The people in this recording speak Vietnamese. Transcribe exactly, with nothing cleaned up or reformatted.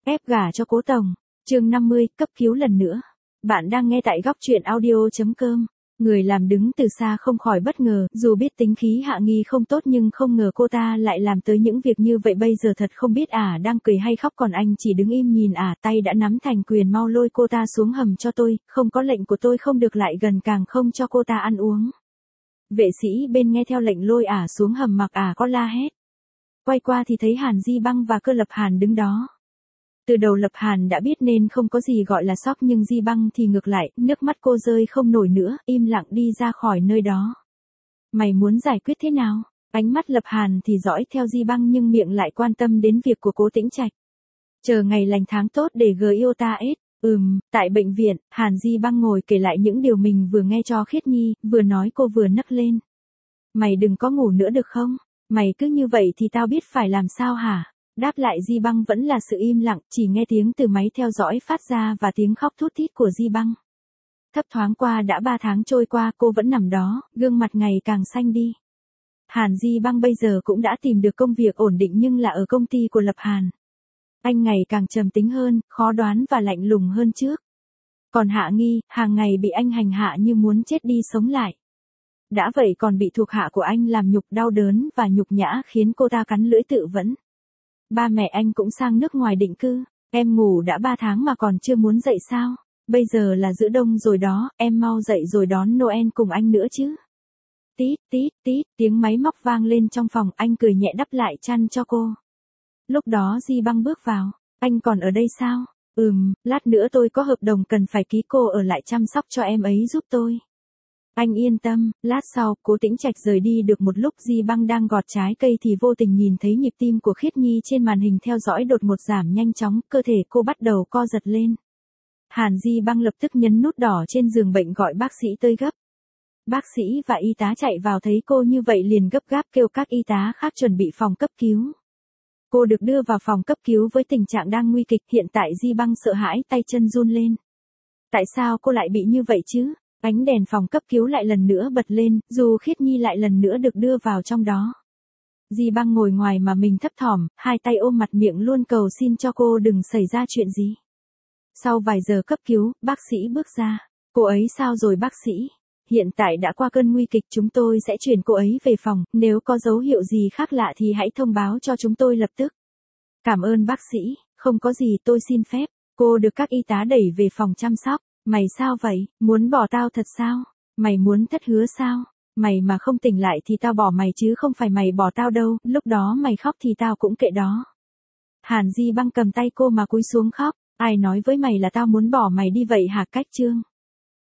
Ép gả cho Cố Tổng. Chương năm mươi, cấp cứu lần nữa. Bạn đang nghe tại góc truyện audio chấm com. Người làm đứng từ xa không khỏi bất ngờ, dù biết tính khí Hạ Nghi không tốt nhưng không ngờ cô ta lại làm tới những việc như vậy. Bây giờ thật không biết ả đang cười hay khóc, còn anh chỉ đứng im nhìn ả, tay đã nắm thành quyền. Mau lôi cô ta xuống hầm cho tôi, không có lệnh của tôi không được lại gần, càng không cho cô ta ăn uống. Vệ sĩ bên nghe theo lệnh lôi ả xuống hầm, mặc ả có la hét. Quay qua thì thấy Hàn Di Băng và Cơ Lập Hàn đứng đó. Từ đầu Lập Hàn đã biết nên không có gì gọi là sốc, nhưng Di Băng thì ngược lại, nước mắt cô rơi không nổi nữa, im lặng đi ra khỏi nơi đó. Mày muốn giải quyết thế nào? Ánh mắt Lập Hàn thì dõi theo Di Băng nhưng miệng lại quan tâm đến việc của Cố Tĩnh Trạch. Chờ ngày lành tháng tốt để gờ yêu ta ết. Ừm, tại bệnh viện, Hàn Di Băng ngồi kể lại những điều mình vừa nghe cho Khiết Nhi, vừa nói cô vừa nấc lên. Mày đừng có ngủ nữa được không? Mày cứ như vậy thì tao biết phải làm sao hả? Đáp lại Di Băng vẫn là sự im lặng, chỉ nghe tiếng từ máy theo dõi phát ra và tiếng khóc thút thít của Di Băng. Thấp thoáng qua đã ba tháng trôi qua, cô vẫn nằm đó, gương mặt ngày càng xanh đi. Hàn Di Băng bây giờ cũng đã tìm được công việc ổn định nhưng là ở công ty của Lập Hàn. Anh ngày càng trầm tính hơn, khó đoán và lạnh lùng hơn trước. Còn Hạ Nghi, hàng ngày bị anh hành hạ như muốn chết đi sống lại. Đã vậy còn bị thuộc hạ của anh làm nhục, đau đớn và nhục nhã khiến cô ta cắn lưỡi tự vẫn. Ba mẹ anh cũng sang nước ngoài định cư. Em ngủ đã ba tháng mà còn chưa muốn dậy sao? Bây giờ là giữa đông rồi đó, em mau dậy rồi đón Noel cùng anh nữa chứ. Tít tít tít, tiếng máy móc vang lên trong phòng, anh cười nhẹ đắp lại chăn cho cô. Lúc đó Di Băng bước vào. Anh còn ở đây sao? Ừm, lát nữa tôi có hợp đồng cần phải ký, cô ở lại chăm sóc cho em ấy giúp tôi. Anh yên tâm. Lát sau, Cố Tĩnh Trạch rời đi được một lúc, Di Băng đang gọt trái cây thì vô tình nhìn thấy nhịp tim của Khiết Nhi trên màn hình theo dõi đột ngột giảm nhanh chóng, cơ thể cô bắt đầu co giật lên. Hàn Di Băng lập tức nhấn nút đỏ trên giường bệnh gọi bác sĩ tới gấp. Bác sĩ và y tá chạy vào thấy cô như vậy liền gấp gáp kêu các y tá khác chuẩn bị phòng cấp cứu. Cô được đưa vào phòng cấp cứu với tình trạng đang nguy kịch, hiện tại Di Băng sợ hãi, tay chân run lên. Tại sao cô lại bị như vậy chứ? Ánh đèn phòng cấp cứu lại lần nữa bật lên, dù Khiết Nhi lại lần nữa được đưa vào trong đó. Di Băng ngồi ngoài mà mình thấp thỏm, hai tay ôm mặt miệng luôn cầu xin cho cô đừng xảy ra chuyện gì. Sau vài giờ cấp cứu, bác sĩ bước ra. Cô ấy sao rồi bác sĩ? Hiện tại đã qua cơn nguy kịch, chúng tôi sẽ chuyển cô ấy về phòng, nếu có dấu hiệu gì khác lạ thì hãy thông báo cho chúng tôi lập tức. Cảm ơn bác sĩ, không có gì, tôi xin phép. Cô được các y tá đẩy về phòng chăm sóc. Mày sao vậy, muốn bỏ tao thật sao? Mày muốn thất hứa sao? Mày mà không tỉnh lại thì tao bỏ mày chứ không phải mày bỏ tao đâu, lúc đó mày khóc thì tao cũng kệ đó. Hàn Di Băng cầm tay cô mà cúi xuống khóc, ai nói với mày là tao muốn bỏ mày đi vậy hả? Cách Trương.